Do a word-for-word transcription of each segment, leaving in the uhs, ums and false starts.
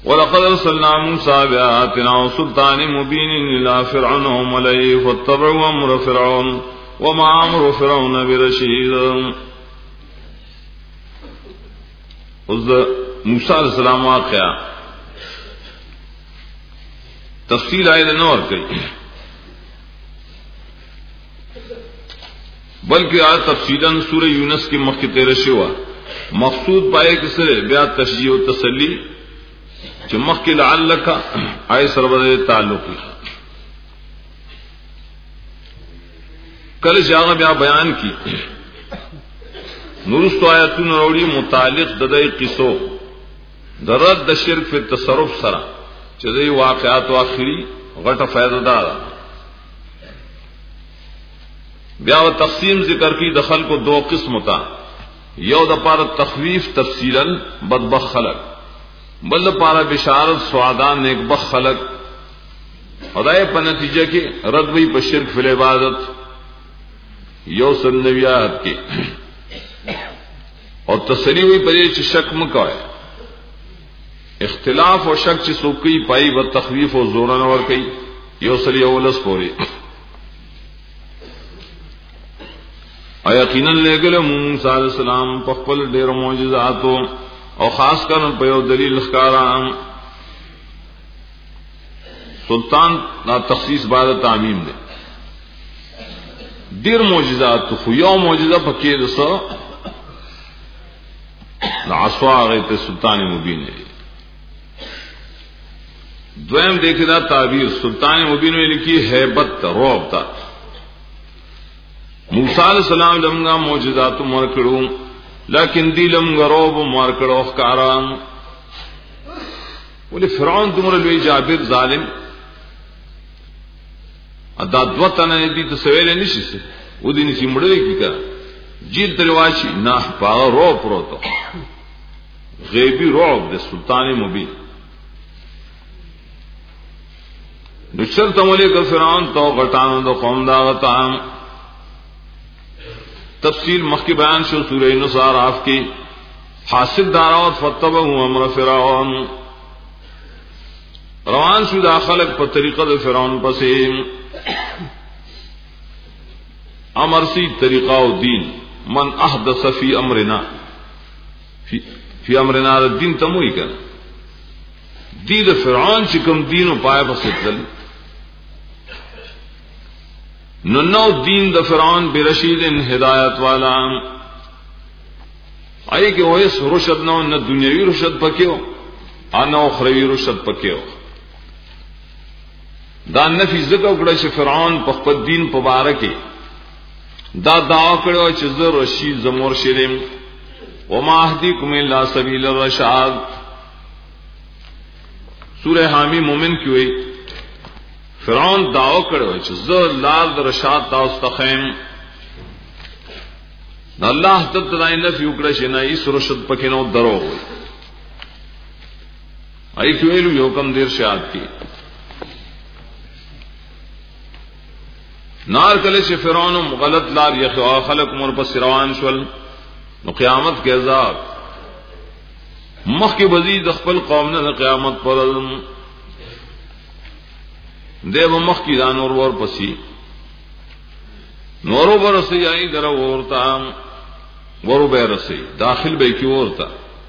ولقد ارسلنا موسى بآياتنا وسلطان مبين الى فرعون وملئه فاتبعوا امر فرعون وما امر فرعون برشید. اس موسیٰ علیہ السلام واقعہ تفصیل آئے نور کئی بلکہ آج تفصیلاً سورہ یونس کی مخ کی تیرہ شوا مقصود پائے کسے بیا تشجیع و تسلی چمخ کی لعلک آئے سربد تعلقی کل جاغ بیا بیان کی نورست آیتون روڑی متعلق ددائی قصو درد د شرک فی تصرف سرا چدائی واقعات و آخری غٹ فیض دارا بیا و تقسیم ذکر کی دخل کو دو قسم تا یو د پار تخویف تفصیلا بدبخ خلق بل پارا بشارت سعادان نیک بخ خلق خدای پا نتیجہ کی رد وی پا شرک فی العبادت یو سن نویات کی اور تسلی ہوئی پر یہ شک مکوئے اختلاف اور شک چی سوکی پائی و تخویف و زورن اور کئی یو سلی اولس پوری اور یقیناً لے گلے موسیٰ علیہ السلام پخپل دیر معجزاتو اور خاص کر پیو دلیل اخکاران سلطان نا تخصیص بعد تعمیم دے دیر معجزات تو یو معجزہ پکیر سو عصوا غیت سلطان مبین ہے دویم دیکھنا تعبیر سلطان مبین میں لکھی ہیبت روب تا موسیٰ علیہ السلام لمگا معجزات مرکڑوں لیکن دی لمگا روب مرکڑوں اخکاران بولے فرعون تمہر لوی جابر ظالم ادا دوتانا دی تو سویلے نشی سے وہ دی نسی مڑے کی کرا جیل ترواشی نہ پاگا روب رو تو غیبی روب دے سلطان مبین نشر تمولے کا فرعون تو غٹان دو قوم دا غطان تفصیل مخی بیان شو سورہ نصار آف کی حاصل داراوت فتبہو امر فرعون روان شو دا خلق پر طریقہ دا فرعون پسیم امر سی طریقہ و دین من احدث فی امرنا فی, فی امرنا دین تموئی کر دید فرعون چکم دین و پائے پسیتل ننو دین دا فرعون برشید ہدایت والا آئے کہ وہ اس رشد نو نہ دنیاوی رشد پکیو آنا اخروی رشد پکیو دا نفی ذکر کڑا چھ فرعون پخپت دین پبارکی دا دعا کڑا چھ زر رشید زمور شرم وما اہدیکم الا سبیل الرشاد سورہ حامی مومن کی ہوئی فرعون دعو کڑو چھ زر لال در رشاد تا استخیم نا اللہ تبتدائی نفی اکڑا چھ نا اس رشد پکنو درو ہوئی آئی کیوئیلو یہ حکم دیر شاد کی نار کلے چھ فرعون غلط لار یخوا خلق مر پس روان شول نو قیامت کے عذاب مخ کی بزید اخبل قوم نے قیامت پر دے وہ مخ کی دان اور ور پسی نورو برسی آئی در ورتا ورو بے رسی داخل بے کی ورتا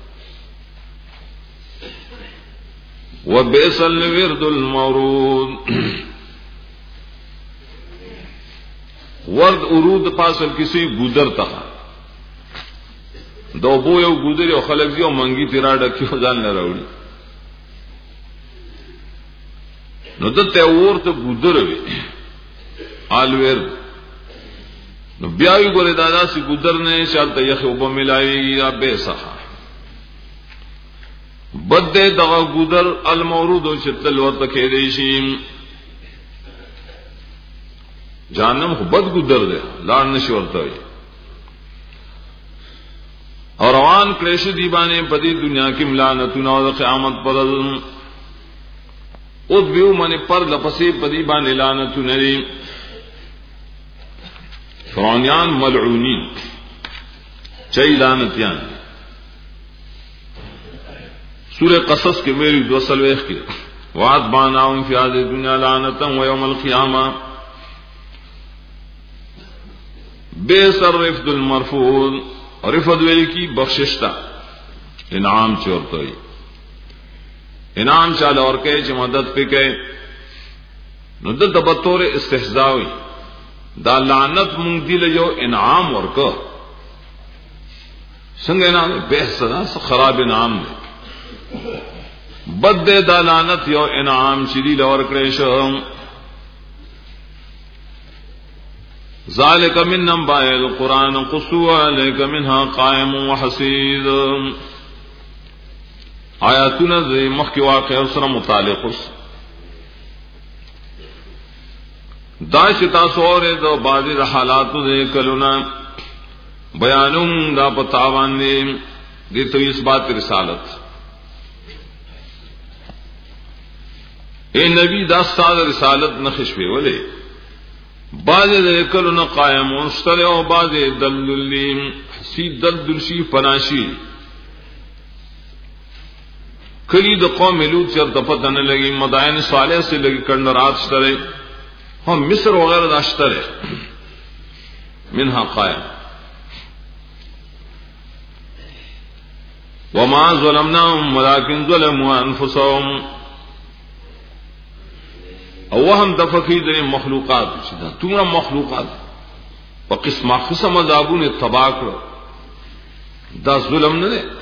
وبئس الورد المورود ورد ارود پاسل کسی گودر تخا دو بو یو گودر یو خلق دیو منگی تیرا ڈکی ہو جان نہ روڑی نو دتے اور تو گودر وی آلویر نو بیاوی گورے دادا سی گودر نے شالتا یخ اوبا ملاوی یا بے سخا بد دے دغا گودر المورود و چتل ورد کھیدیشیم جہنم کو بد گودر دے لار نشی ورتا ہوئی اور روان کلیش دیبانے پدی دنیا کی ملانتنا و قیامت پر اد بیو من پر لپسی پدی بانے لانتنا دی فرعونیان ملعونین چئی لانتیان سورہ قصص کے میری دو سلویخ کی وَأَتْبَعْنَاهُمْ فِي هَذِهِ الدُّنْيَا لَعْنَةً وَيَوْمَ الْقِيَامَةِ بئس الرفد المرفوض. رفد ویلی کی بخششتا انعام چورتا ہی انعام چال اور کہے چھ مدد پہ کہے ندد بطور استحضاوی دا لعنت منگ دیل جو انعام ورکا سنگ انعام بحث دا خراب انعام دے بد دے دا لعنت یو انعام چیدی لورکڑے شو ذالک من انباء القرآن قصوا علیک منها قائم وحسید. آیاتنا دے مخی واقع اسرا متعلق اس دا شتا سورے دو بازی دا حالاتو دے کلونا بیانوں دا پتاوان دے دے تو اس بات رسالت. اے نبی دا استاد رسالت نخش پہ ولے بازی دے کلونا قائم مستلع و بازی دلدلیم حسید دلدلشی پناشی کلی دا قوم لوط چر دپت نہ لگی مدائن صالح سے لگی کنڈرات شترے ہم مصر وغیرہ داشترے منها قائم وما ظلمناهم ولكن ظلموا انفسهم. او ہم دفقی دے مخلوقات تمہارا مخلوقات و قسم قسم عذابون تباہ کرو دا ظلم نہ دے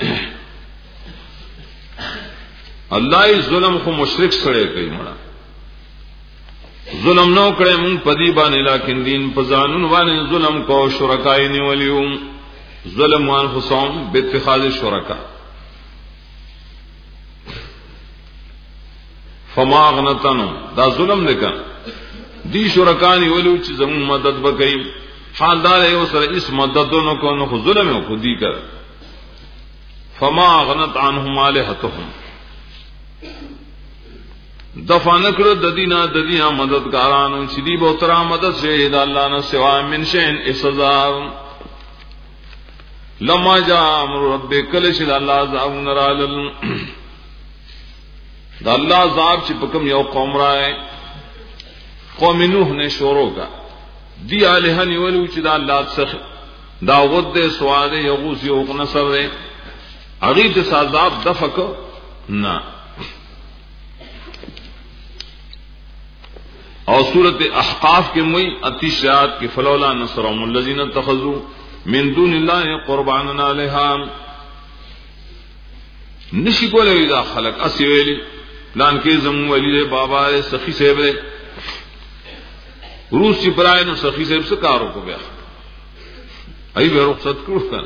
اللہ ظلم کو مشرک سڑے کئی مڑا ظلم نو کرے من پدی بانے لیکن دین پزانون وانے ظلم کو شرکائی نیولیوم ظلم وان خصوم باتخاذ شرکا فما اغنتنو دا ظلم دکا دی شرکانی ولیو چی زمون مدد بکئی حال دار ہے اس اس مددونو کو نخو ظلم ہے خود دی کر فما اغنت عنہم آلہتهم دفع نکر ددینا ددینا مددگارانو چیدی بہترا مدد شہید اللہ نہ سوا من شین اسزار لما جا امر رب کلشد اللہ عذاب نرالل دا اللہ عذاب چی پکم یو قوم رائے قوم نوح نے شورو کا دی آلہا نیولو چی دا اللہ سخ دا غد دے سوادے یغوس یوق نصر دے اغیت اس عذاب دفع کو نا. اور سورت احقاف کے مئی اتیشیات کی فلولا نصرهم الذین اتخذوا من دون اللہ قربانا علیہا نشی کو لے دا خلق اسی ویلی پلان کے زمون ولی دے بابا دے سخی صاحب دے روس چی برائے نو سخی صاحب سے کارو کو بیا ای بے رخصت کرو کر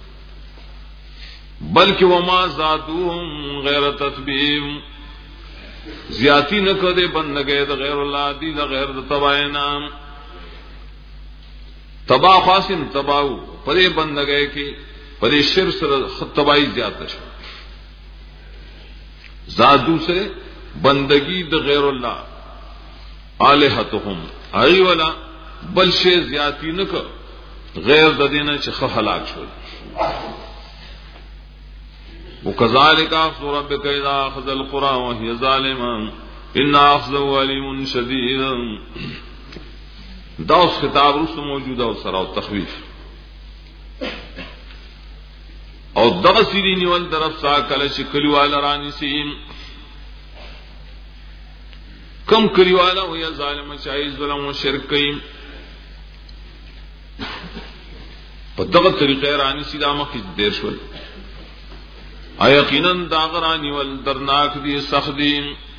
بلکہ وما زادوهم غیر تتبیم زیاتی نہ کدے بند گئے دا غیر اللہ دی دا غیر دا تبائنا تباہ خاصن تباہو پدے بند گئے کی پدے شر سر تباہی زیادہ شو زادو سے بندگی دا غیر اللہ آلہتهم آئی والا بل شے زیادتی نہ کر غیر دا دینا چخ ہلاک شو. وكذلك أخذ ربك إذا أخذ القرى وهي ظالمة إن أخذه أليم شديد. دا اس خطاب رسو موجودہ اور سرا تخویف اور دغسی نیول طرف سا کلش کلیوالا رانی سیم کم کلیوالا ہویا ظالم چاہی ظلم و شرک کئی پا دغت طریقہ رانی سی داما کی دیر شول یقیناً داغرانی والدرناک دی سخت دی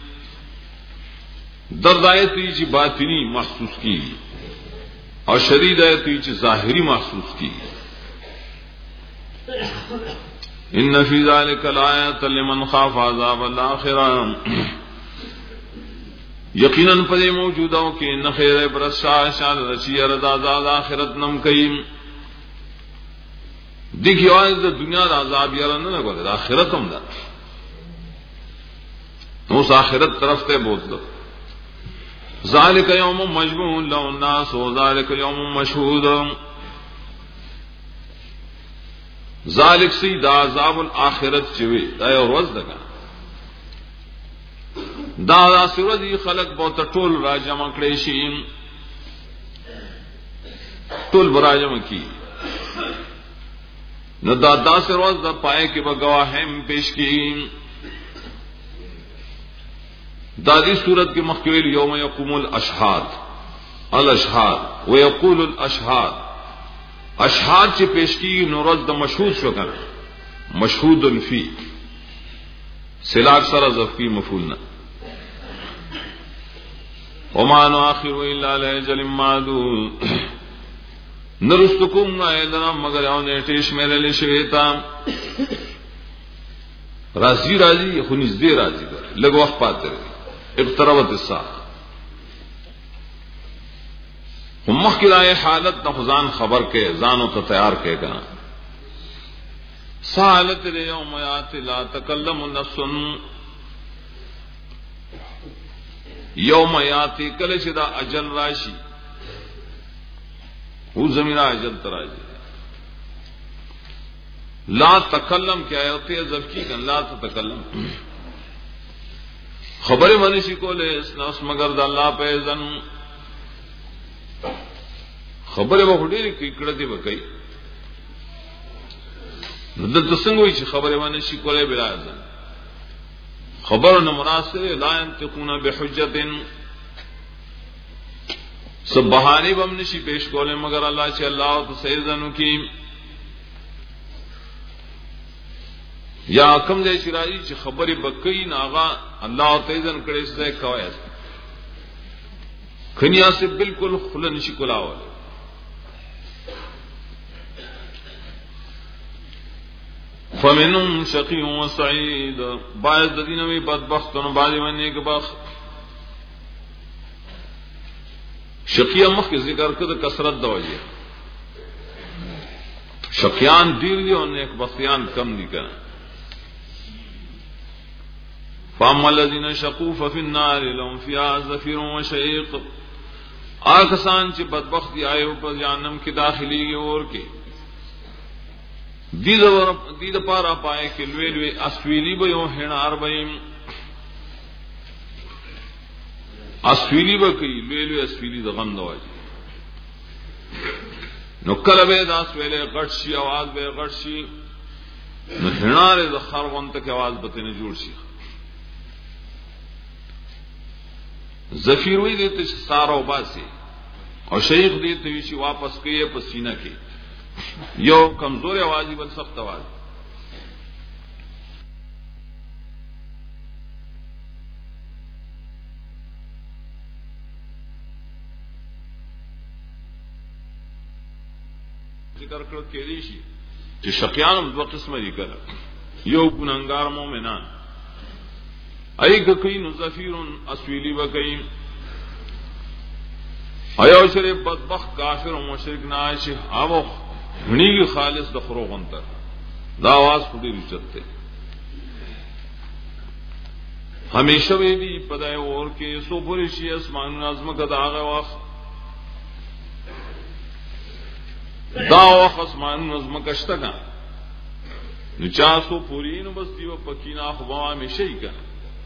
درد آیتی چی باطنی محسوس کی اور شدید آیتی چی ظاہری محسوس کی. ان فی ذلک لآیۃ لمن خاف عذاب الآخرہ یقیناً پدے موجودہ کہ نخیر برسا شاد رچی رضا عذاب آخرت نم کئیم دیکھی آج دا دنیا دا عذاب یارا نہ لگو دا آخرت ہم دا اس آخرت طرف تے بہت دو. ذالک یوم مجموع لہ الناس و ذالک یوم مشہود. ذالک سی دا عذاب الآخرت چوی دا یو روز دگا دا دا سورج خلق بہت ټول را جمع کړي شي ټول براجم کی نو دا دا سروز دا پائے کہ بگواہم پیش کی دادی صورت کی مخکویل یوم یقوم الاشہاد الاشہاد ویقول الاشہاد اشہاد چی پیش کی نورز دا مشہود شکر مشہود الفی سلاک سر ظفی مفولنا وما نؤخر الا لاجل معدود نرستکم ایدنا مگر یو نیٹیش میرے لئے شویتا راضی راضی خونزدی راضی کر لگ وقت پاتے رہے اقتربت الساعة امخ کی رائے حالت نخزان خبر کے زانو تا تیار کے کنا سالت لے یوم یات لا تکلم نفس یوم یاتی کل شدہ اجل راشی وہ زمینہ اجل تراجی لا تکلم کیا ہوتی ہے ذبکی کن لا تکلم خبر منشی کو لے اس نفس مگر دا اللہ پہ ازن خبر بخوڑی ری کڑتی بکئی ندت سنگوئی چی خبر منشی کو لے بلا ازن خبر نمراسر لا ينتقون بحجت سب بہانی بم نشی پیش کولے مگر اللہ چی اللہ تو سیدنو کی یا کم دے شرائی چی خبری بکئی ناغا اللہ تیزن کڑے سے کوئے کھنیا سے بالکل خلن نشی کلاوالے فمنهم شقی و سعید باعث دینوی بدبخت و بعضی من ایک بخت شقیہ مخ کے ذکر کر کثرت دوجہ شقیان دیر دی اور نیک بختیان کم دی کرنا فاما الذين شقوا ففي النار لهم فيها زفير وشهيق آکسان چی بدبختی آئے اوپر جہنم کی داخلی گی اور کے دید پارا پائے کہ لوے لوے اسویلی بیو ہنار بیم اسویلی بکی لوے لوے اسویلی دغم دواجی نو کل بے دا اسویلے غٹشی آواز بے غٹشی نو ہنار دخار غن تک آواز بتنے جوڑ شی زفیروی دیتے سارا باسی اور شیخ دیتے ویشی واپس کئے پسینہ کی یو کمزور آوازی بل سخت آواز ذکر کر کے ریشی جو شقیان دو قسم ذکر یو گنہگار مومنان ای کئی نزفیر اسویلی وکئی ایو شریف بدبخت کافر و مشرک نائش آمو ہنی خالص دخرو غنتر دا آواز خودی رچت تے ہمیشہ بھی دی پدائے اور کے سو پوری شی اسمان نظم کا داغ وقت دا وقت اسمان نظم کشتگا نچا سو پوری نو بس دیو پکینا خبا ہمیشہ ہی کنا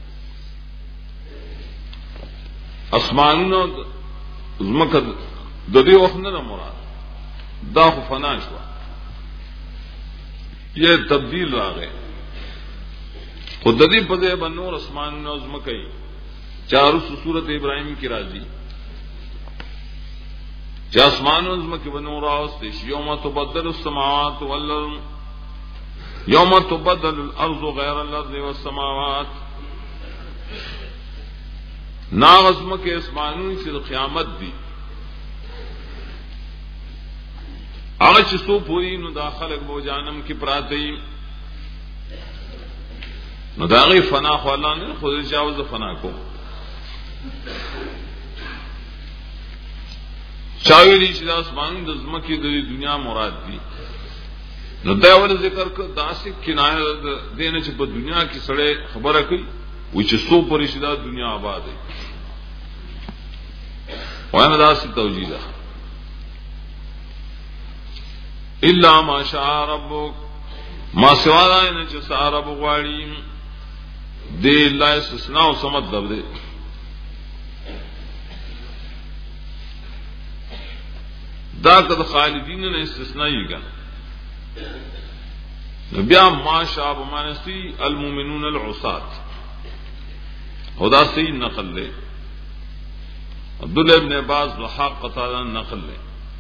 اسمانونو زمکه د دې وخت نه مراد دا خو فنا شو یہ تبدیل راغی خود د دې په ځای باندې نور اسمانونو زمکه چارو سورت ابراهیم کی راځي چې اسمانونو زمکه بنور راوستي یوم تبدل السماوات والارض یوم تبدل الارض غیر الارض والسماوات ناغزم کے اسمانون سے قیامت دی آغچ سو پوری نو دا خلق بو جانم کی پراتی نو دا غی فنا خو اللہ نے خود جاوز فنا کو چاوی لی چی دا اسمانون دا زمکی دا دنیا مراد دی نو دا اول ذکر کر دا سی کنایہ دینے چی پا دنیا کی سڑے خبر کئی وچ سو پریشدہ دنیا آباد ہے وانا دا سی توجیہ دا الا ما شاء ربک ما سوا دا انچ سا رب غواری دے لا استثناء سمت در دے دا کد خالدین نے استثناء ہی گا بیا ما شاب مانسی المؤمنون العصات خدا سے نقل لے عبداللہ ابن عباس وحاق قتادہ نقل لے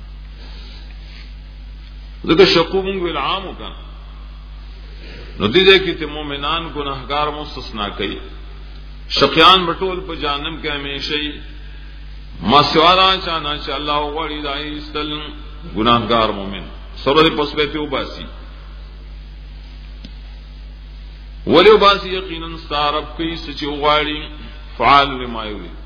ذکر شقوم بالعام کا نتیجے کی تے مومنان گناہگار مستثنا کئی شقیان بٹول پہ جانم کے ہمیشہ ما سوارا چانا چا اللہ غوری دائی استل گناہگار مومن سرد پس بیتے اباسی ولی اباسی یقیناً ستارب کئی سچی غواری فعال لما یرید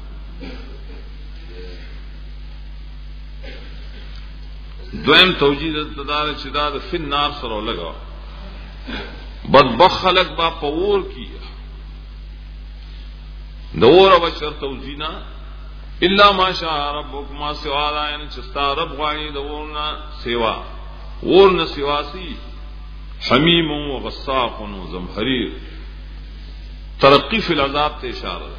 دویم توجید دار چداد فی النار سرو لگا بدبخ خلق با پور کیا دور و شر توجینا الا ما شاء ربک ما سوا دائن چستا رب غانی دورنا سوا ورن سواسی حمیم و غساق و زمحریر ترقی فی العذاب تے اشارہ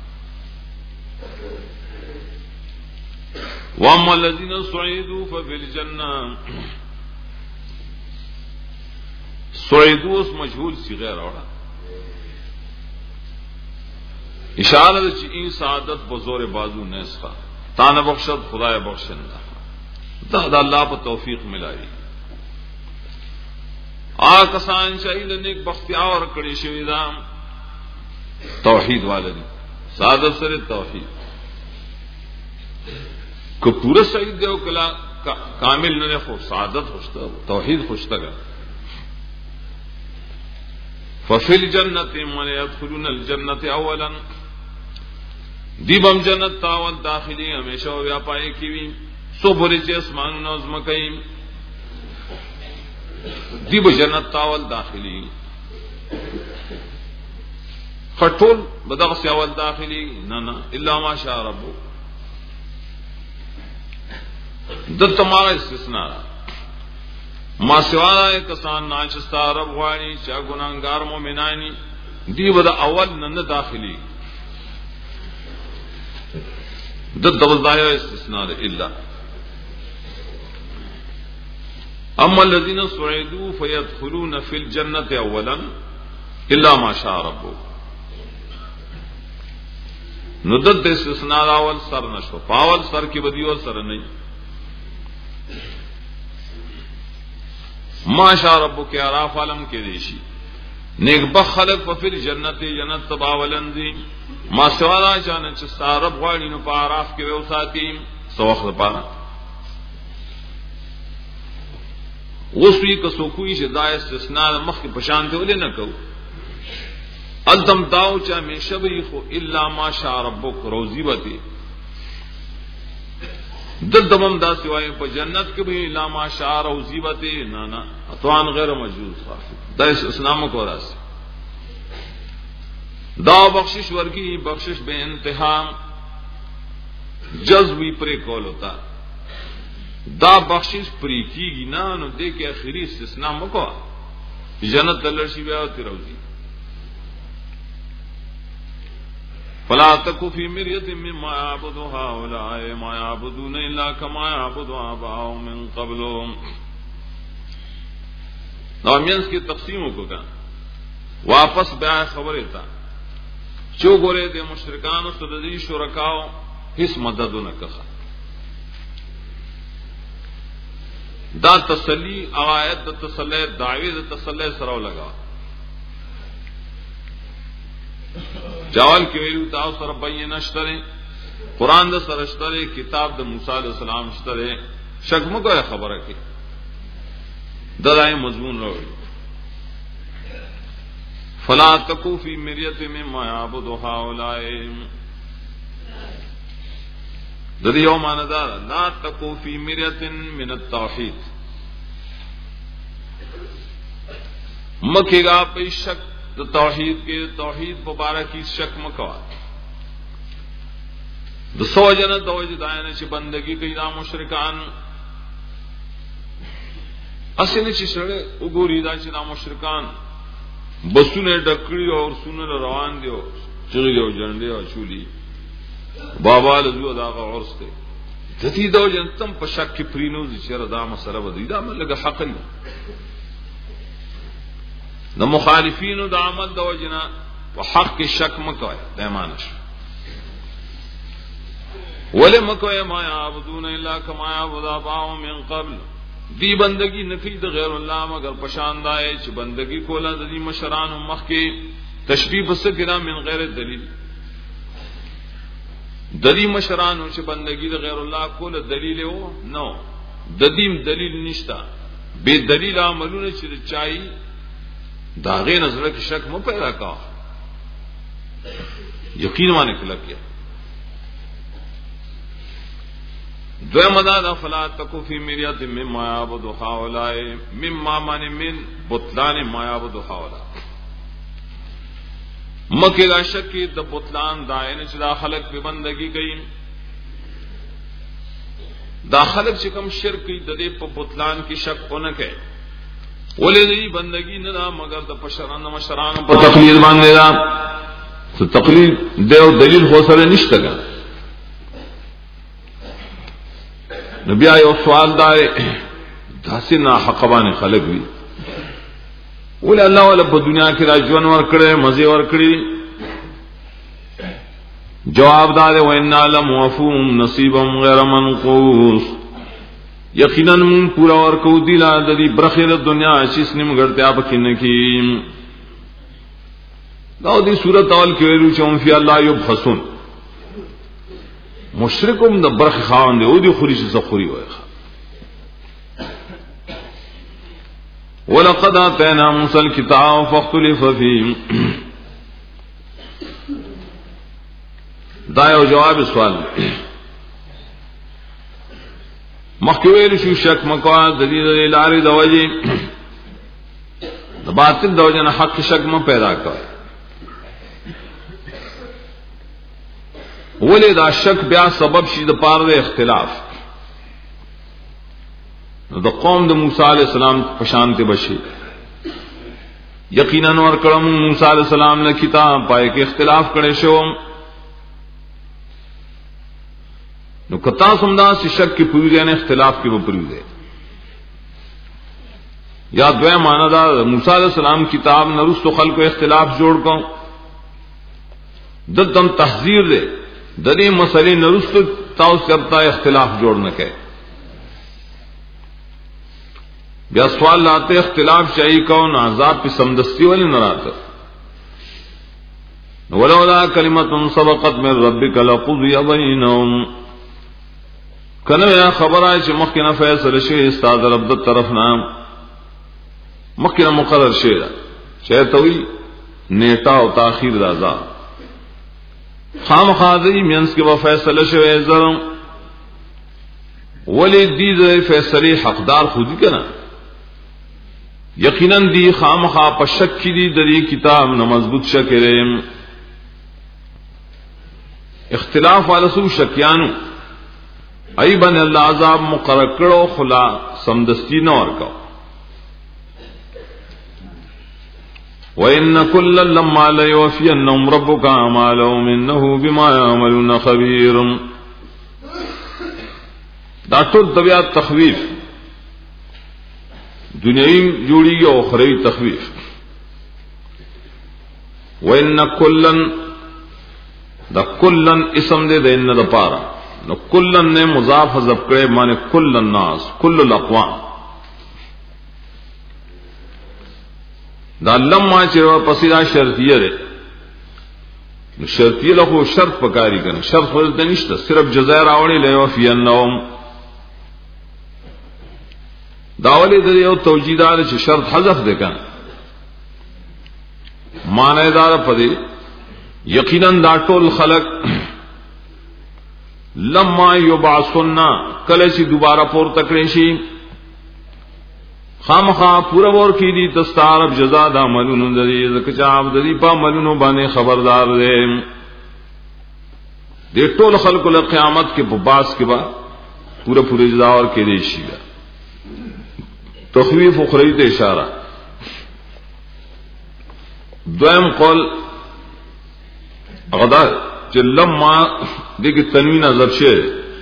واما الذين صعدوا ففي الجنه صعدوا اس مجهول سی غیر اور اشارہ چ این سعادت بزور بازو نسخہ تان بخشت خدای بخشندا دا اللہ پر توفیق ملائی آ کسان شہید نیک بختیار کڑی شویدا توحید والے سعادت سر توحید کو پورا سعید دے کلا کامل نہ خو سعادت خوشتا توحید خوشتا گا ففی الجنت من يدخلون الجنت اولا دیبم جنت تاول داخلی ہمیشہ ویا پائے کیوی سو بری چ اسمان نظم کئیم دیب جنت تاول داخلی خطول بدغ سے اول داخلی نہ نہ الا ما شاء رب در تمہارا استثناء ما سوانا کسان ناچستا رب غوانی چا گناہگار مومنانی دی بدا اول نن داخلی در دوزدایا استثناء الا اما الذين صعدوا فيدخلون في الجنة اولا الا ما شاء ربك ندد استثناء اول سر نشو پاول سر کی بدی اور سر نہیں ما شاء ربک اعراف عالم کے دیشی نیک بخ خلق ففر جنت جنت تباولن دی ما سوالا جانا چستا رب غوانی نو پا اعراف کے ویوساتی سو وقت پارا غسوی کسوکوی شدہ استثناء مخ کی پشانتے ولے نہ کہو التم داو چا میں شبی خو الا ما شاء ربک روزی بتی دل دمم دا سوائے پا جنت کے بھی الا ما شاء روزی بتی نانا اتوان غیر مجوز خافی دا اس اسلام کو راسی دا بخشش ورگی بخشش بے انتہا جذبی پرے کول ہوتا دا بخشش پری کی گی نا نو دے کے آخری استثناء مکو جنت تلرشی بیا ہوتی روزی فلا تکو فی مریت مما یعبد هؤلاء ما یعبدون الا کما یعبد آباؤهم من قبلهم نامینس کی تقسیموں کو کہا واپس بیا خبر تا چو گورے دے مشرکان سددی شرکاو ہس مدد نہ کہا دا تسلی آیت دا تسلی دعوی دا تسلی سراو لگا جوال کی ویلو تاو سر بین اشترے قرآن دا سر اشترے کتاب دا موسیٰ علیہ السلام اشترے شک مکو ہے خبر ہے کہ دلائیں مضمون روی فلا تکو فی مریت مما یعبد هؤلاء دل یوم آندار لا تکو فی مریت من التوحید مکے گا پہ شک تو توحید کے توحید مبارک کی شک مکوا دو سو جنت دو جدائن چی بندگی کئی دا مشرکان اسی نے چی سڑے اگوری دا چی دا مشرکان بسونه ډکړي او سونه روان دي او چغلي او جنډي او چولي بابا له دا عرس ته دتی دا جنتم په شک کې پرینو چې دا مسله ودی دا ملګه حق نه د مخالفینو د عمل د وجنا په حق کې شک مکوای پیمانه شو ولې مکوای ما یعبدون الا کما یعبد اباهم من قبل دی بندگی نفی د غیر الله مگر پشان دای چې بندگی کوله د دې مشران مخ کې تشبیه بس کړه من غیر دلیل د دې مشران چې بندگی د غیر الله کوله دلیل وو نو د دې دلیل نشتا به دلیل عملونه چې چای دا غیر نظر کې شک مو پیدا کا یقین باندې کله کې دوی مدد فلا تکو فی مریات مما یعبد هؤلاء مما من من بطلان ما یعبد هؤلاء مکه لا شک د بطلان داینه چې دا خلق په بندگی کوي دا خلق چې کوم شرک کوي د دې په بطلان کې شک ونه کوي ولې دې بندگی نه دا مگر د پشران مشران په تقلید باندې دا څه تقلید دیو دلیل هو سره نشته ګا نبی آیو سوال دار داسې نه حقبان خلق وي ولې الله ولا په دنیا کې راځون ور کړې مزه ور کړې جواب دار و ان لموفوم نصیبا غیر منقوص یقینا من پورا ور کو دی لا د دې برخې د دنیا چې سنم ګرځیا پکې نه کی دا دې صورت اول کې ویلو چې هم فی الله یبخسون مشرکم د برخ خاوند دی او دی خوري څه خوري وای ولقد اتینا موسی الكتاب فاختلف فيه دا یو جواب سوال مخکې ویل شو شک مکوا د دې لارې د وجه د باطل د وجه نه حق شک م پیدا کړ ولې دا شک بیا سبب شي د پاره د اختلاف د قوم د موسی علی السلام په شان ته بشي یقینا ور کړم موسی علی السلام له کتاب پای کې اختلاف کړي شو نو کتا سمدا چې شک کې پوری نه اختلاف کې به پوری دی یا دوی معنا دا موسی علی السلام کتاب نرستو خلکو اختلاف جوړ کو دتم تحذير دی د دې مسلې نرستو تاسو کرتا اختلاف جوړ نه کړي بیا سوال لاته اختلاف شای کون عذاب په سمدستی ولې نه راته ولولا کلمه سبقت من ربک لقضی بینهم کنه یا خبره چې مخکنه فیصله شي استاد رب د طرف نام مخکنه مقرر شي چې توي نیټه او تاخير راځه خامخادی مینس کې و فیصله شوی زرم ولی دی د فیصله حقدار خودی کنه یقینا دی خامخا په شک کې دی د دې کتاب نه مضبوط شکرم اختلاف والا سو شکیانو ای بن الله عذاب مقرر کړو خلا سمدستی نه ورکو وَإِنَّ كُلًّا لَمَّا لَيُوَفِّيَنَّهُمْ رَبُّكَ أَعْمَالَهُمْ إِنَّهُ بِمَا يَعْمَلُونَ خَبِيرٌ دا ټول طبيعت تخویف دنیوي جوړي او اخروی تخویف وَإِنَّ كُلًّا دا كُلًّا اسم دې د ان د پاره نو كُلًّا نه مضاف حذف کړي معنی كل الناس كل الاقوام دا لما چې پسې دا شرطیه ده نو شرطیه له شرط پکاري کنه شرط ولته نشته صرف جزاء راوړي له وفي النوم دا ولې د یو توجیدار چې شرط حذف ده کنه معنی دار پدې یقینا دا ټول خلق لما یبعثنا کله چې دوباره پور تکړې شي خامخا پورا ور کی دي تستارب جزاء د عملونو د دې زکه چې عبد دې په عملونو باندې خبردار دي د ټول خلق له قیامت کې په باس کې با پورا پورا جزاء ور کې دي شي تخویف اخروی ته اشاره دویم قول غدا چې لما دغه تنوین حذف شه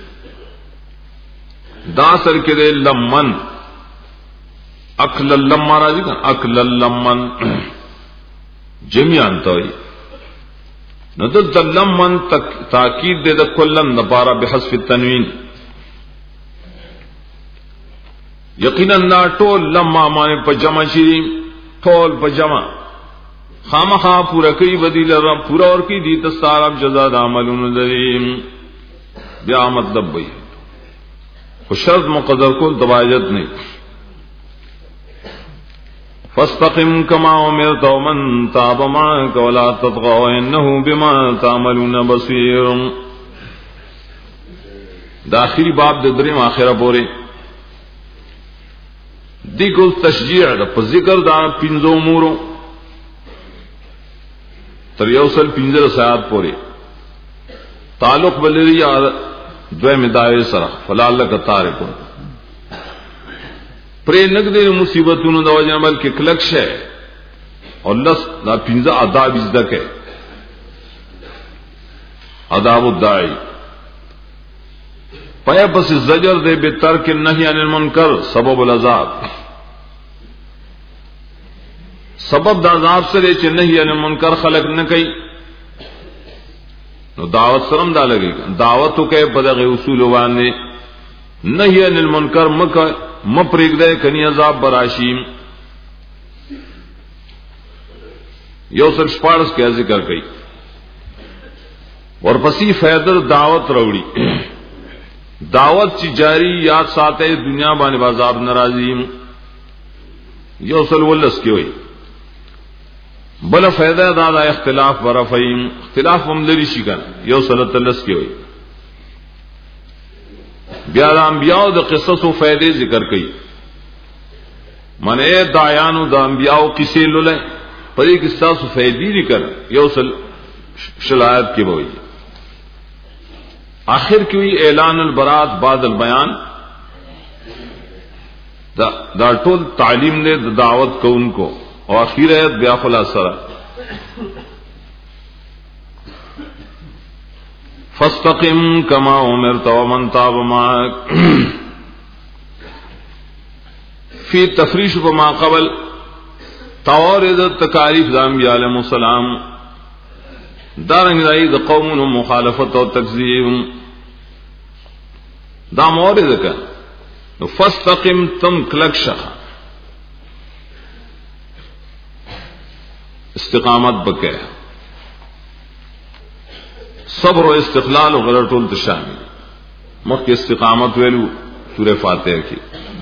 دا سر کې ده لمن اکل لما راځي کنه اکل لمن جميعا توي نو د لمن تاکید ده د کلن نبارا بحذف التنوین یقینا نا ټول لما معنی په جمع شي ټول په جمع خامخا پورا کوي بدیل را پورا اور کی دی تسارب جزاء عملون ذریم بیا مطلب وي خو شرط مقدر کول دواجت نہیں فاستقم كما امرت ومن تاب معك ولا تطغوا انه بما تعملون بصير دا اخری باب د دریم اخره پورې دی ګل تشجيع د په ذکر دا پنځو امورو تر یو سل پنځه ساعت پورې تعلق بلری یا دوی مدای سره فلعلک تارک پرې نګدې مصیبتونو د وجه عمل کې کلک شه او لس دا پنځه آداب زده کې آداب الداعی پیا پس زجر دے بے ترک النہی عن المنکر سبب العذاب سبب دا عذاب سره چې نهی عن المنکر خلق نه کوي نو دعوت سرم دا لګي دعوتو کې په دغه اصول باندې نهی عن المنکر مکه مپریک دے کنی عذاب براشی یو سر شپارس کیا ذکر کئی اور پسی فیدر دعوت روڑی دعوت چی جاری یاد ساتے دنیا بانے بازاب نرازی یو سل ولس کی ہوئی بلا فیدہ دادا اختلاف برفعیم اختلاف مملری شکن یو سل تلس کی ہوئی بیا د انبیاء د قصص او فائدې ذکر کړي معنی دایانو د انبیاء قصې لولې پرې قصص او فائدې ذکر یو سل شلایت کې وایي آخر کې وی اعلان البرات بعد البیان دا دا ټول تعلیم دې د دعوت کوونکو او اخیر ایت بیا خلاصه فاستقم كما امرت ومن تاب معك في تفریش بما قبل توارد تکالیف د انبیاء علیهم السلام دارنګ دای د قومونو مخالفت او تکذیب دا مورد ده نو فاستقم تم کلک شخ استقامت بکې صبر و استقلال و غیر ټول شامل مخکې استقامت ویلو سورہ فاتحه کې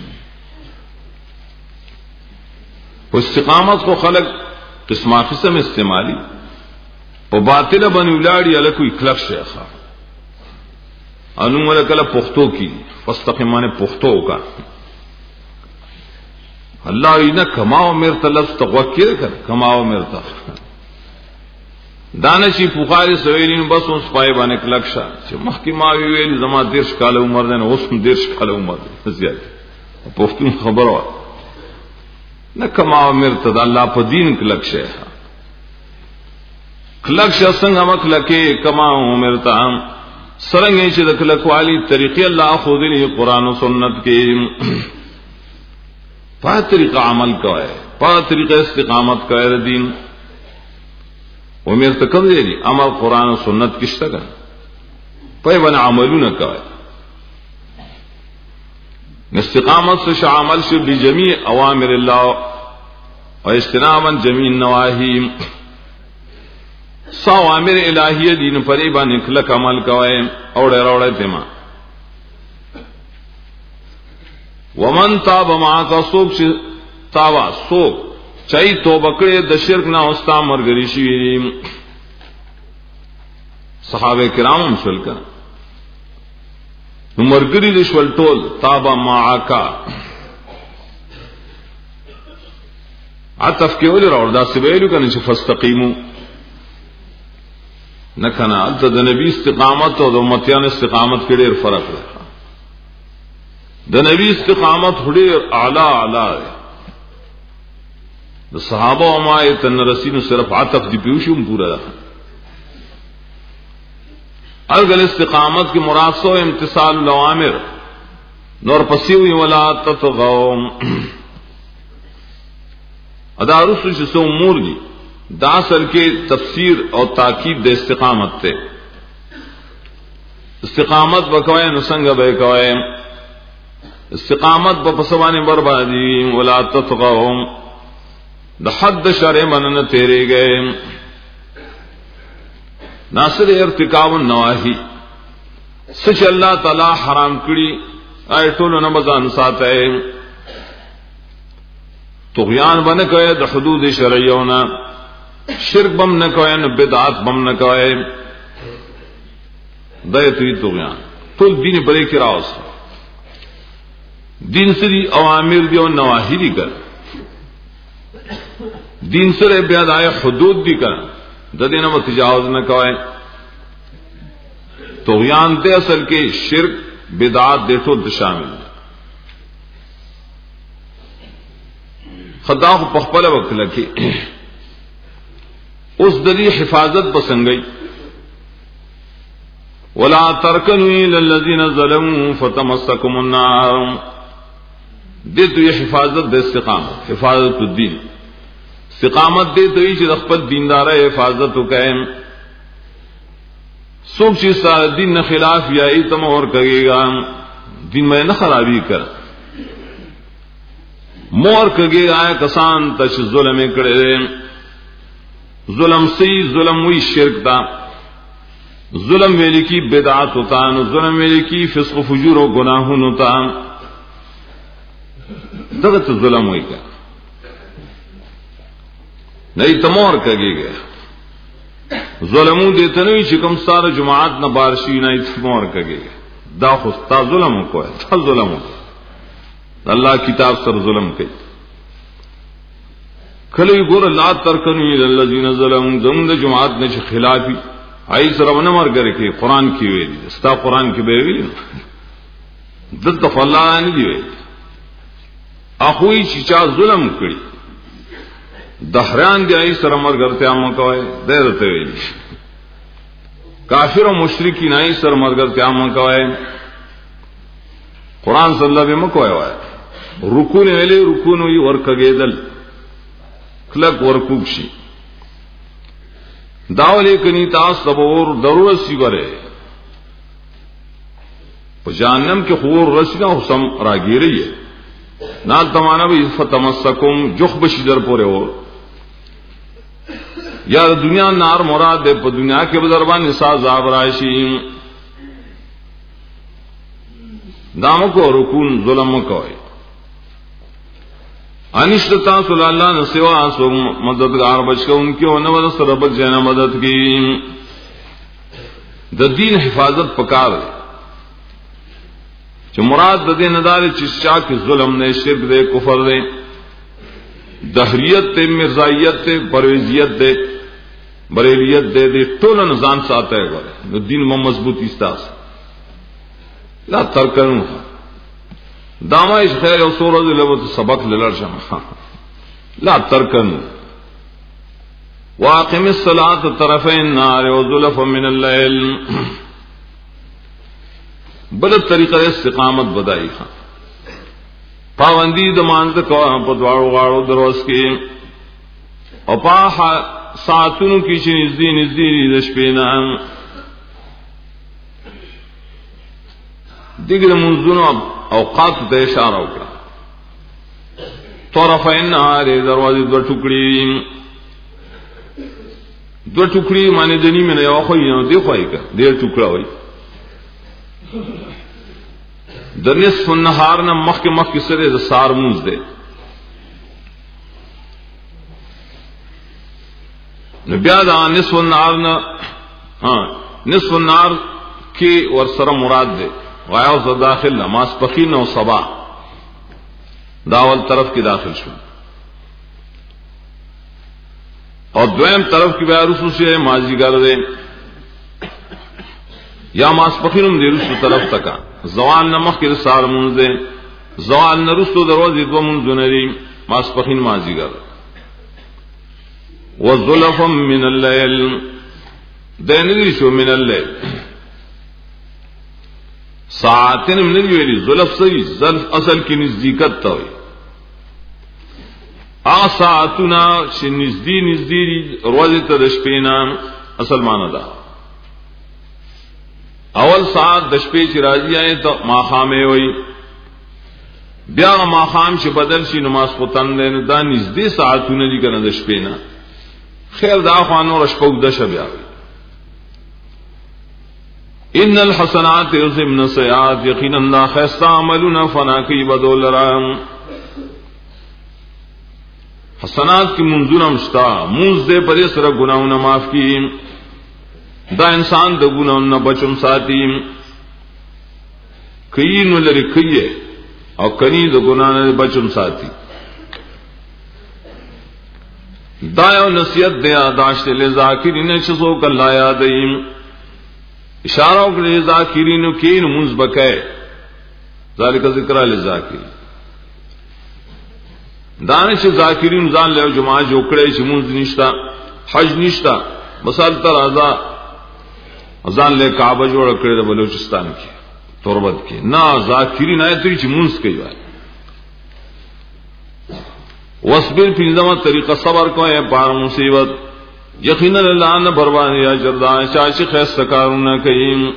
استقامت کو خلق قسمه قسم استعمالی او باطل بنی ولاړی الکو اخلاق شیخا انو ملکله پختو کی فاستقیمانه پختو کا الله اینا کما امرت لفظ تغوکر کر کما امرت دانشی بخاری سویلین بس اوس پای باندې کلک شه چې مخکې ما ویل زما دیرش کال عمر ده اوس هم دیرش کال عمر ده زیات پښتون خبره نه کما امرت الله په دین کلک شه کلک شه څنګه مکلکه کما امرت سرنګ چې د کلک والی طریقې الله خو دې قرآن او سنت کې په طریقه عمل کوي په طریقه استقامت کوي دین امیر تکم دی عمل قرآن و سنت کشتا کا پای باندې عملونه کوي استقامت سے عمل سے بجميع اوامر الله و اجتنابا جميع النواهي سو اوامر الہیہ دین پرې باندې کلک عمل کوي او ډېر اورې تما ومن تاب معك سوق تاوا سوق چای توبه کړې د شرک نه اوستا مرګري شي صحابه کرام مسل کړه نو مرګري د شول ټول تابا معاکا عطف کې ول راو دا سویلو کنه چې فاستقیمو نه کنه د نبی استقامت او د امتیان استقامت کې ډېر فرق دی د نبی استقامت ډېر اعلی اعلی د صحابه او ما تن رسین صرف عطف دی پیوشم پورا ده. اگر استقامت کی مراد سو امتثال الاوامر نور پسیوی ولا تطغوا ادا رسل سے سو امور دی دا اصل کے تفسیر اور تاکید د استقامت تے. استقامت بکوائے نسنگ بکوائے استقامت بپسوانے بربادی ولا تطغوا دا حد شرع منن تیرے گئے ناصر ارتکاب النواہی سچ اللہ تعالی حرام کری آئے ٹولو نمازان ساتھ ہے طغیان بن کوئے دا حدود شرعیونا شرک بم نہ کوئے بدعات بم نہ کوئے دایتوی طغیان ټول دین بلے کی راوس دین سری اوامر دی او نواہی دی کر دین سره بیا دای حدود دی کر د دینه مت تجاوز نہ کوئے طغیان تے اصل کے شرک بدعات دے ټول شامل خدا کو پخپل وقت لکی اس دلی حفاظت بسنگئی ولا ترکنوا الى الذين ظلموا فتمسكم النار دے تو یہ حفاظت دے استقامت حفاظت الدین استقامت دے تو یہ خپل دیندار حفاظت کو قائم سوچ چیز سارا دین نہ خلاف یا تم اور کرے گا دین میں نہ خرابی کر مور کگے آئے کسان تش ظلم کرے ظلم سی ظلم وی شرک تا ظلم ویلی کی بدعات ہوتا ظلم ویلی کی فسق و فجور و گناہوں ہوتا دغت ظلم ہوئی کا نہیں تمور کگے گیا ظلموں دیتے نہیں چکم سار جماعت نہ بارشی نہ تمور کگے گا دا خستا ظلم کو ہے تا ظلم کو اللہ کتاب سر ظلم کئی کلی گور لا ترکنوا الی الذین ظلموا زمد جماعت نے خلافی آئی سر ون مر گرے کہ قرآن کی ہوئی استا قرآن کی بے ہوئی دل تو اللہ نہیں دی ہوئی اخوی چچا ظلم کری دہران دی آئی سر مر گرتے آمہ کوئے دیرتے ہوئی کافر و مشرکین آئی سر مر گرتے آمہ کوئے قرآن صلی اللہ بے مکوئے ہوئے رکون ویلے رکون ہوئی ورکگے دل کلک ورکوک شی داولی کنی تاس تبور ضرورت سی کرے جہنم کے خور رسینا حسم راگیری ہے نال تمانا بھی فتمسکم جخ بشی در پورے ہو یا دنیا نار مراد دے پا دنیا کے بدربان نسا زاب رائشی دامو کو رکون ظلم کوئی انشتتا صلی اللہ نے سوا سو مددگار بچ کے ان کی ونور سربت جینا مدد کی د دین حفاظت پکار جو مراد د دین دار چشا کی ظلم نے شرک دے کفر دے دہریت تے مرزائیت تے پرویزیت دے بریلیت دے دے ټول نظام ساته ہے د دین میں مضبوطی استاس لا ترکنوا دامائش خیر او سورہ لبت سبق للرشم لا ترکنوا واقم الصلاة طرفي النار وزلفا من الليل بلد طریقہ استقامت بدائی خان پابندی دمانت کو پتواڑو غاڑو دروس کی اور پا ساتونو کی چی نزدی نزدی ریدش پینا دیگر منزونو اوقات تے اشارہ ہوگا طرف النہار دروازی دو ٹکڑی دو ٹکڑی معنی دنی میں نیا خوئی دے خواہی کا دیر ٹکڑا ہوئی در نصف النہار نا مخ کے مخ کی سرے دا سار موز دے نبیاد آن نصف النہار نا ہاں نصف النہار کی ورسر مراد دے غایو سے داخل نماز پخین و صبا داول طرف کی داخل شو اور دویم طرف کی بیا رسو سے ماضی کر دے یا ماس پخینم دے رسو طرف تکا زوال نمخ کی رسال منز دے زوال نرسو دروازی دو منزو نری ماس پخین ماضی کر وزلفا من الليل دینی شو من الليل ساعتن من ویلی زلف سوی زلف اصل کی نزدیکت تا ہوئی آ ساعتنا چھ نزدی نزدی روز تا دشپینا اصل معنی دا اول ساعت دشپی چھ راضی آئے تو ماخامے ہوئی بیا ماخام چھ بدل شی نماز خطن دین دا نزدی ساعتنا دی کنا دشپینا خیر دا خوانو رشپو دش بیا ہوئی ان الحسنات یذهبن السیئات یقینا لا خیستا عملنا فنا کی بدول رام حسنات کی منظور مشتا منز دے پر سر گناہوں معاف کی دا انسان د گناہوں نہ بچم ساتھی کین لری کیے او کنی د گناہ نہ بچم ساتھی دا یو نصیحت دے داشت لے ذاکرین چسو کلا یادیم اشارہ کرے ذاکرین کین منز بکے ذالک ذکر للذاکرین دانش ذاکرین ځان له جمعه جوړې چې مونږ نشتا حج نشتا مثال تر ازا ځان له کعبه جوړ کړې د بلوچستان کې تربت کې نه ذاکرین آیت چې مونږ کوي وای واصبر فی ذمہ طریقہ صبر کوئے پار مصیبت یقینا اللہ نے بروانی اجر دا چاچ خیس کارونه کوي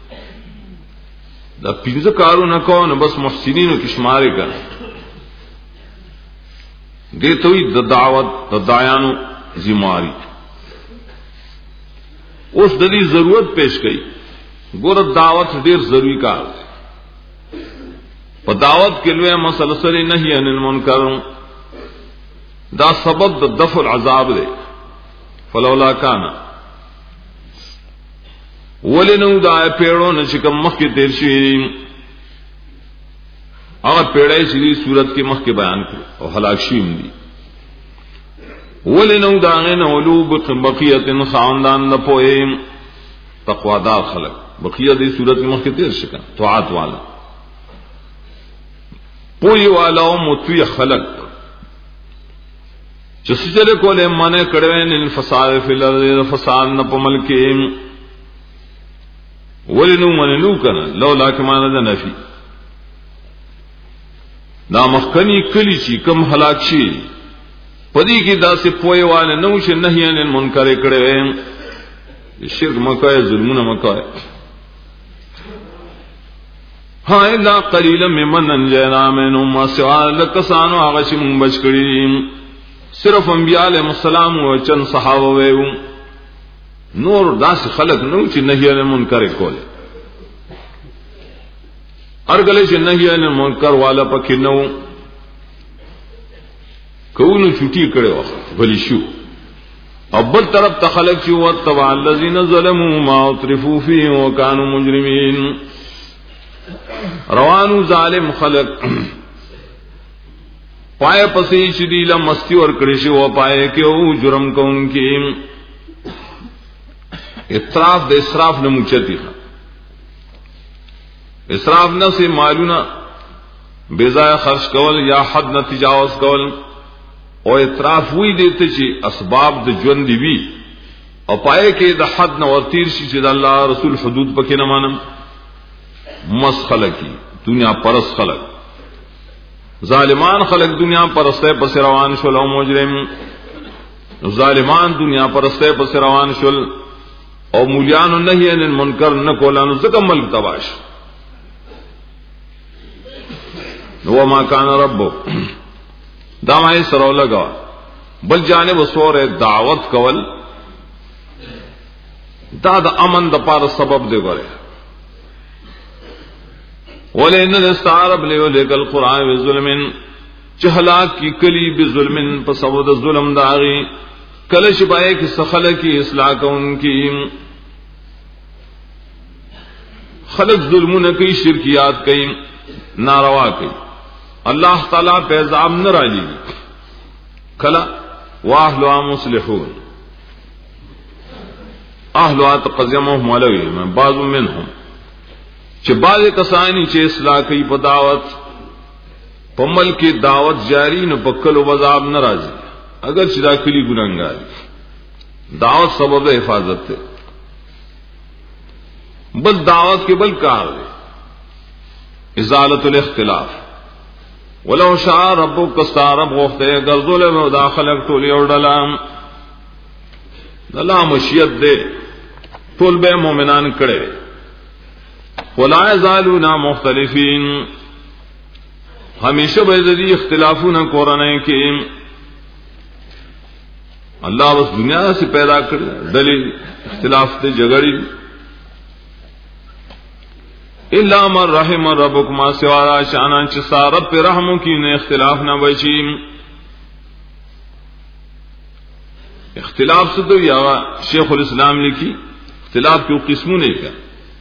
دا پینځه کارونه کوي بس محسنینو کې شمارې کړه دیتوی د دعوت د دایانو ذمہاری اس دلی ضرورت پیش کئی گور دعوت ډیر ضروری کار په دعوت کې لوی مسلسل نهی عن المنکر دا سبب د دفع العذاب دی فلولا کان ولنو دا پیړو نه چې کوم مخ کې تیر شي هغه پیړې چې صورت کې مخ کې بیان کړ او هلاک شیم دي ولنو داغه نه ولوب بقیه خاندان نه پوهې تقوا دار خلق بقیه دې صورت کې مخ کې تیر شي طاعت والا پوي والا او متوي خلق چې سجده کوله منه کړو نه فساد فی الارض فساد نه پمل کې ولنو منلو کنه لولا کما نه نفي دا مخکنی کلی چی کم ہلاک شي پدی کی دا سے پوئے والے نو ش نہی ان منکر کړي شرک مکای ظلمونه مکای ہاں الا قلیلا ممن انجینا منهم ما سوا لکسانو هغه چې مونږ بچ کړي صرف انبیاء علیهم السلام او چن صحابه وو نور داس خلق نو چې نهی ان منکر کوله ارګلې چې نهی ان منکر والا پکې نو کوونو چټي کړي وخت بلی شو او بل طرف تخلق شو وتبع الذين ظلموا ما اطرفوا فيه وكانوا مجرمين روانو ظالم خلق پای پسې چې دی له مستی ور کړی شو او پای کې او جرم کوونکی اطراف د اسراف نه موچتی اسراف نه سي مالونه بيزای خرج کول یا حد نه تجاوز کول او اطراف وی دیته چې اسباب د ژوند دی وی او پای کې د حد نه ورتیر شي چې د الله رسول حدود پکې نه مانم مسخله کی دنیا پرس خلق ظالمان خلق دنیا پرسته پس روان شول او مجرم ظالمان دنیا پرسته پس روان شول او مولیان نهی عن المنکر نه کولانو زکه ملک تباش نو ما کان رب دا ما سره لگا بل جانب سور دعوت کول دا د امن د پاره سبب دی ګره ولئن استعرب ليلك القران بظلم جهلاك کی کلی بظلم په سبب د ظلم داغي کله شپای کی سخله کی اصلاح کون کی خلق ظلمونه کوي شرکیات کوي ناروا کوي اللہ تعالی پیغام نہ رالی کلا واهلوا مصلحون اهلوا تقزمهم ولوی من بعض منهم چې بعض کسانی چې اصلاح کوي په دعوت په ملک دعوت جاری نه پکلو وذاب ناراضي اگر چې دا کلی ګناګار دعوت سبب حفاظت تے بل دعوت کے بل کار دے ازالت الاختلاف ولو شاء ربک کستارب غفتے گرزول میں داخلک تولی اور ڈلام اللہ مشیت دے طول بے مومنان کڑے ولا یزالون مختلفین ہمیشہ بیدی اختلافون قرآن کے اللہ بس دنیا سے پیدا کرے ڈلی اختلاف تے جگڑی الا من رحم ربک ما سوارا شانا چسا رب پہ رحموں کی نے اختلاف نہ بچی اختلاف سے تو یا شیخ الاسلام لکھی اختلاف کیوں قسموں نہیں کیا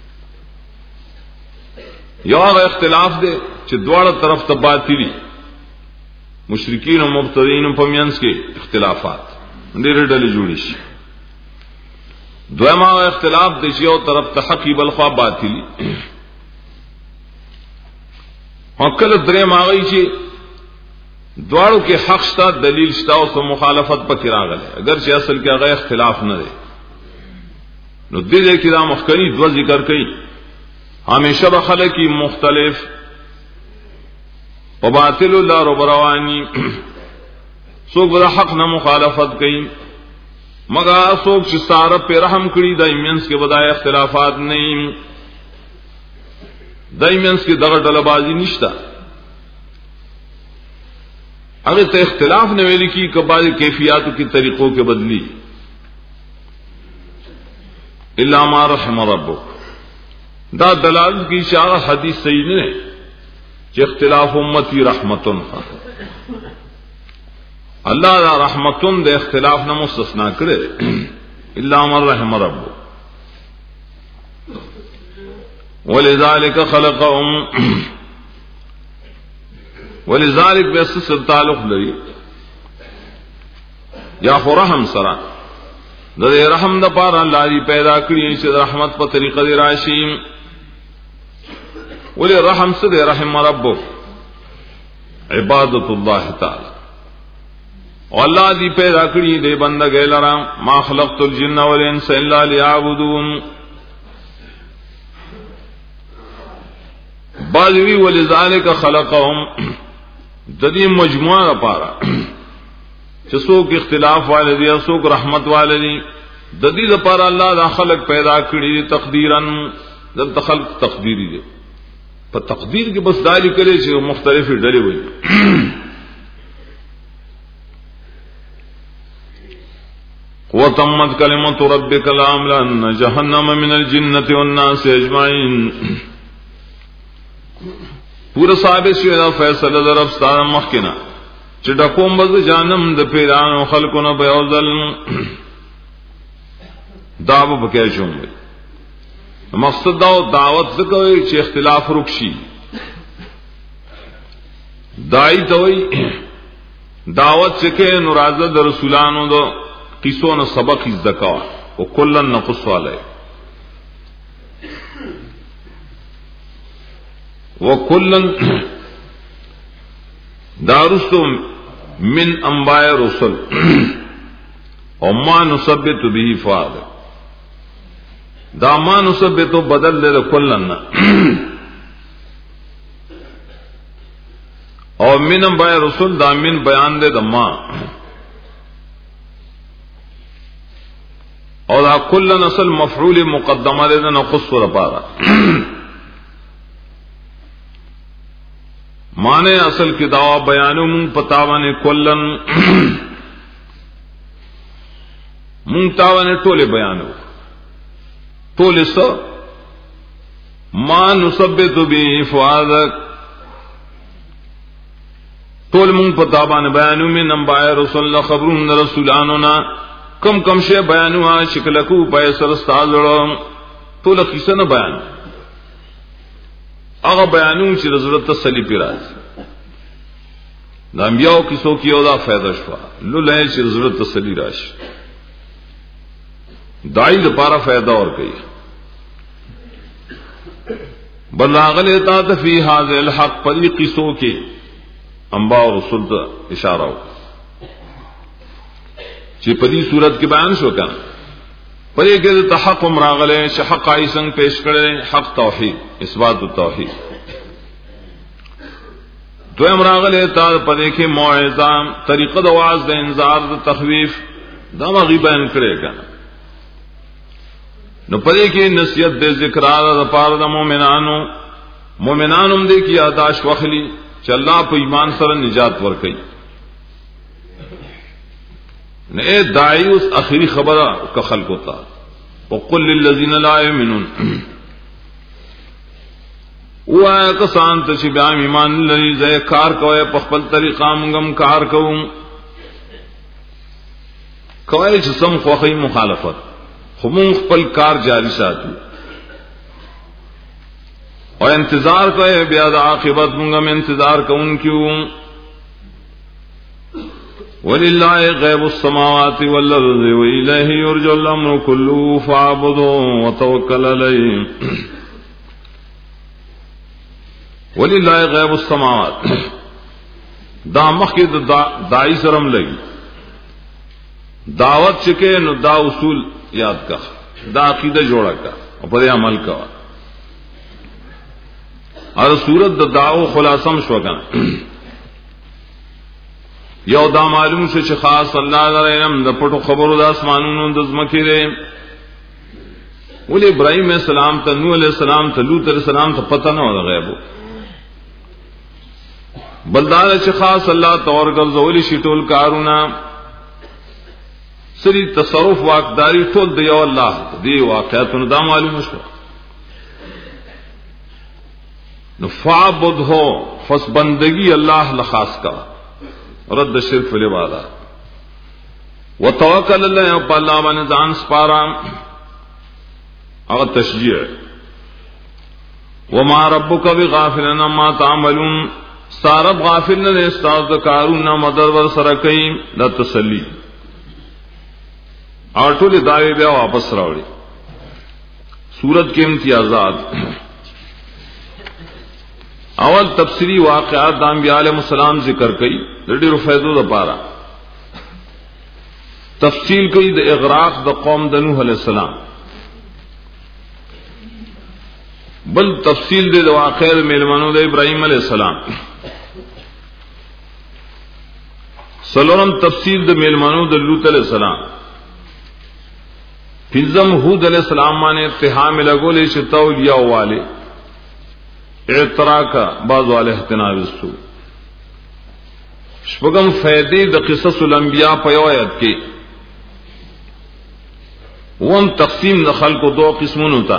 یا اختلاف دے چھ دوڑ طرف تباتیلی مشرکین و مبتدین و پمینس کے اختلافات ډېر ډلې جوړې شي دویمه اختلاف د یو طرف ته حق بل خوا باطلی او کله درې ماغی چې دواړو کې حق شته دلیل شته او سم مخالفت پکې راغله اگر چې اصل کې هغه اختلاف نه دی نو دې کې دا مخکنی دو ذکر کړي همیشه به خلک مختلف او باطل الله رب رواني سوک بدا حق نہ مخالفت کئی مگر سوک چی سارب پہ رحم کری دا ایمینس کے بدا اختلافات نہیں دا ایمینس کی دغر ڈلبازی نشتا اگر تا اختلاف نویلی کی کبازی کیفیاتو کی طریقوں کے بدلی الا ما رحم ربک دا دلال کی شاہ حدیث صحیح نہیں چی اختلاف امتی رحمتن خواہ اللہ دا رحمتن دے اختلاف نہ مستثنا کرے الا من رحم رب ولذالک خلقهم ولذالک بیسس تعلق لري یا خو رحم سرا دے رحم دا پار اللہ دی پیدا کری چې رحمت په طریقه دی راشي ولی رحم سے دے رحم رب عبادت اللہ تعالی اللہ دی پیدا کری دے بندہ لرا ما خلقت الجن والانس الا ليعبدون بعضوی ولذالک خلقهم جدی مجموعہ پارا چسوک اختلاف والدی اسوک رحمت والدی جدی پارا اللہ دا خلق پیدا کری تقدیرا جب خلق تقدیری دے پر تقدیر کی بس داری کرے چھے مختلف ڈلے ہوئی وتمت کلمۃ ربک لاملأن جہنم من الجنۃ والناس اجمعین پورا ثابت شو دا فیصلہ در رب ستاره مخکنا چې ډکوم بز جانم د پیرانو خلقونه به اوزل دا به پکې شوم مقصد دا دعوت زکوي چې اختلاف رکشي دای دوی دعوت چې نورازه د رسولانو دو قصو نو سبق زکوا او کلن نقص علی وکلن دارستو من انباء رسل او ما نثبت به فاعل دا ما نثبت بدل دے کلن او من انباء رسل دا من بیان دے ما او دا کلن اصل مفعول مقدمہ دے نقص ور پارا مانے اصل کی دعوی بیانو من پتاوانے کلن من تاوانے ٹولے بیانو ٹولے سو ما نثبت به فؤادک ٹول من پتاوانے بیانو من انباء رسول خبرون رسولانونا کم کم شے بیانو آ شکلکو پیسر استازڑو ٹول قصہ نہ بیان اغا بیانوں چی رضورت تسلی پی راز دا انبیاء کسو کیو دا فیضا شفا لو لئے چی رضورت تسلی راش دائی دا پارا فیضا اور کئی بلاغل اطاعت فی حاضر الحق پری قصو کے انباء و رسول تا اشارہ ہو چې په دې صورت کې بیان شو کنه پدې کې تحقق مراغله چې حق ایسنګ پیش کړي حق توحید اثبات التوحید دویم راغله تا پدې کې موعظه طریقه د واعظ د انذار د تخویف دا مغي بیان کړي کنه نو پدې کې نصیحت د ذکر د پاره د مؤمنانو مؤمنانو دې کې یاداش وخلی چې الله په ایمان سره نجات ورکړي نه داعی اس اخری خبره کا خلق ہوتا وقل للذین لا یؤمنون وا کسان ته چې بیا ایمان لري زې کار کوي په خپل طریقه موږ کار کوو کوي چې سم خوخی مخالفت خو موږ خپل کار جاری ساتو او انتظار کوي بیا د عاقبت موږ انتظار کوونکو ولله غیب السماوات والارض والیه یرجع الامر كله فاعبده وتوکل علیه ولله غیب السماوات دا مخکې د داعی سرم لګي دعوت چکه نو دا اصول یاد کا دا عقیده جوړه کا او په عمل کا اور صورت د دعو خلاصم شو کنه یو دا معلوم شو چې خاص الله تعالی علم د پټو خبرو د اسمانونو د زمکه لري ولې ابراهيم عليه السلام ته نوح عليه السلام ته لوط عليه السلام ته پته نه و غیب بلدار چې خاص الله تور ګرځولې شي ټول کارونه سری تصرف واقداری ټول دی الله دی واقعاتونو دا معلوم شو نو فعبده فس بندگی اللہ لخاص کا رد شرک فی العبادات وتوکل اللہ پر اللہ باندې ځان سپارا او تشجیع وما ربک بغافل عما تعملون سارب غافل نه استاد کارونه مدر ور سره کوي د تسلی او ټول داوی بیا واپس راوړي سورت کې امتیازات اول تفسیری واقعات د انبیاء علیهم السلام ذکر کړي د ډیرو فائدو لپاره تفصیل کوي د اغراق د قوم د نوح علیہ السلام بل تفصیل د واقعې میلمنو د ابراهیم علیہ السلام سلورم تفصیل د میلمنو د لوط علیہ السلام پنځم هود علیہ السلام باندې اتهام لګولې چې تولیه والے اعتراک بعض والے احتناب السو شپږم فائدې د قصص الانبیاء په یو آیت کې وم تقسیم د خلقو دو قسمونو ته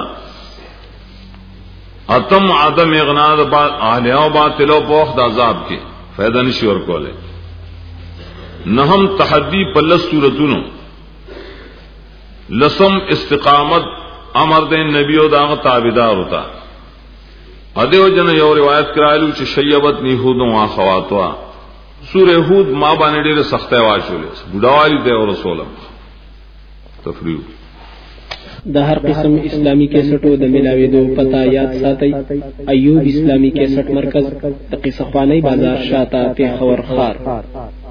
اتم عدم اغنا د اهل او باطل او په وخت د عذاب کې فائدہ نشي ورکوله نهم تحدی په لس سورتونو لسم استقامت امر د نبی او دغه تابعدار ہوتا ادیو جن یو روایت کرایلو چې شیبت نی هود او اخواتوا سورہ هود ما باندې ډېر سختي واچولې بډاوالي ته او رسولم تفریو د هر قسم اسلامی کیسټو د ملاويدو پتا یاد ساتي ایوب اسلامی کیسټ مرکز د قصه خوانی بازار شاته په خور خار